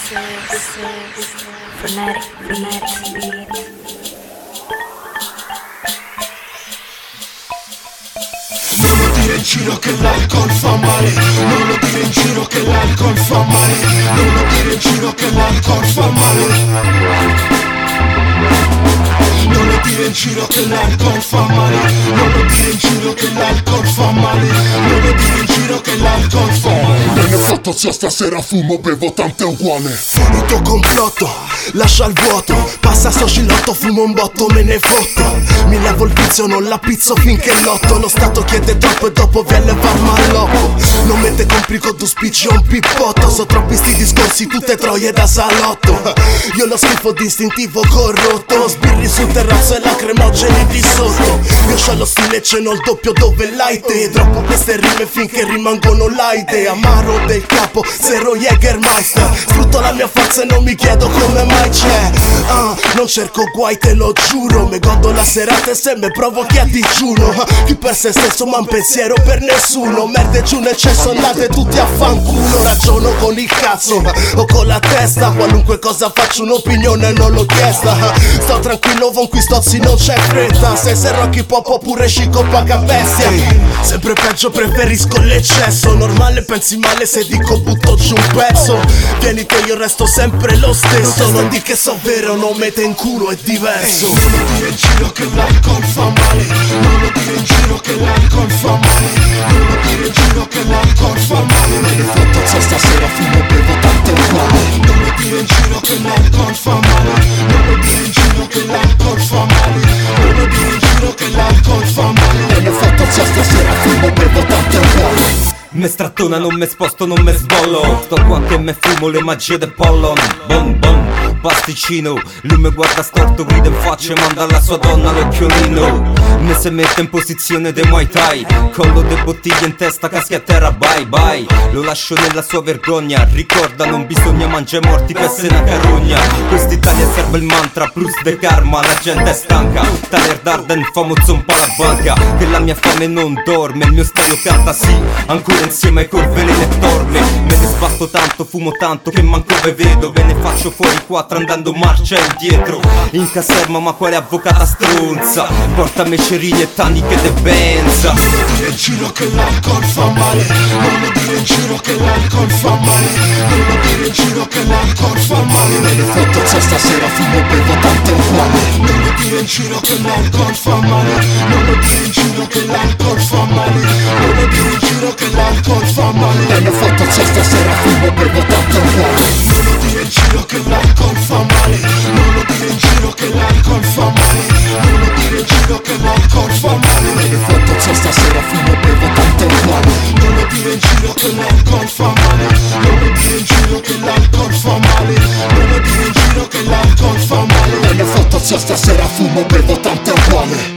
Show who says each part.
Speaker 1: Frenetic speed.
Speaker 2: Non lo dire in giro che l'alcol fa male. Non lo dire in giro che l'alcol fa male. Non lo dire in giro che l'alcol fa male. Non lo dire in giro che l'alcol fa male. Non lo dire in giro che l'alcol fa male. Non lo dire in giro che l'alcol fa male.
Speaker 3: Me ne ho fatto zio stasera, fumo, bevo, tanto è uguale.
Speaker 2: Il tuo complotto lascia il vuoto. Passa sto scilotto, fumo un botto, me ne fotto. Mi levo il vizio, non la pizzo finché lotto. Lo stato chiede troppo e dopo vi levarmi all'oppo. Non mette complico, tu spicci un pippotto. So troppi sti discorsi, tutte troie da salotto. Io lo schifo distintivo corrotto. Sbirri sul terrazzo e lacrimogeni di sotto. Io c'ho lo stile, ce n'ho il doppio dove l'hai te. Troppo queste rime finché rimangono laide. Amaro del capo, zero Jägermeister. Sfrutto la mia forza e non mi chiedo come mai c'è. Non cerco guai, te lo giuro. Me godo la serata e se me provochi a digiuno. Chi per se stesso ma un pensiero per nessuno. Merde giù nel cesso, andate tutti a fanculo. Ragiono con il cazzo o con la testa. Qualunque cosa faccio un'opinione non l'ho chiesta. Sto tranquillo, con qui stozzi non c'è fretta. Se Rocky Pop oppure Chico paga bestia. Sempre peggio, preferisco l'eccesso. Normale pensi male se dico butto giù un pezzo. Vieni che io resto sempre lo stesso. Non di che so vero, non mette in culo, è diverso. Non lo dire in giro che l'alcol fa male. Non lo dire in giro che l'alcol fa male. Non lo dire in giro che l'alcol fa male.
Speaker 3: Me ne ho fatto zio stasera, fumo, bevo, tanto è uguale.
Speaker 2: Non lo dire in giro che l'alcol fa male. Non lo dire in giro che l'alcol fa male. Non lo dire in giro che l'alcol fa male.
Speaker 3: Me ne ho fatto zio stasera, fumo, bevo, tanto è uguale.
Speaker 4: Me strattona, non me sposto, non me sbollo. Sto qua che me fumo le magie del pollon. Bon bon, pasticcino. Lui me guarda storto, grida in faccia e manda alla sua donna l'occhiolino. Me se mette in posizione de Muay Thai. Collo de bottiglie in testa, caschi a terra, bye bye. Lo lascio nella sua vergogna. Ricorda, non bisogna mangiare morti per se una carogna. Quest'Italia serve il mantra, plus de karma. La gente è stanca, Tyler Darden famoso un po' la banca. Che la mia fame non dorme, il mio stereo canta sì. Ancora insieme ai corvelli e torme. Me ne sbatto tanto, fumo tanto che manco ve vedo. Ve ne faccio fuori quattro andando marcia indietro. In caserma ma quale avvocata stronza. Portami cerini e taniche de benza.
Speaker 2: Non lo dire in giro che l'alcol fa male. Non lo dire in giro che l'alcol fa male. Non lo dire in giro che l'alcol fa male.
Speaker 3: Me ne ho fatto zio stasera, fumo, bevo, tanto è uguale.
Speaker 2: Non lo dire in giro che l'alcol fa male. Non lo dire in giro che l'alcol fa male. Non lo dire in giro che l'alcol fa male.
Speaker 3: Me ne ho fatto zio stasera, fumo, bevo, tanto è uguale.
Speaker 2: Non lo dire in giro che l'alcol fa male. Non lo dire in giro che l'alcol fa male. Non lo dire in giro che l'alcol fa male.
Speaker 3: Me ne ho fatto zio stasera, fumo, bevo, tanto è uguale.
Speaker 2: Non lo dire in giro che l'alcol fa male. Non lo dire in giro che l'alcol fa male. Non lo dire in giro che l'alcol fa male.
Speaker 3: Me ne ho fatto zio stasera, fumo, bevo, tanto è uguale.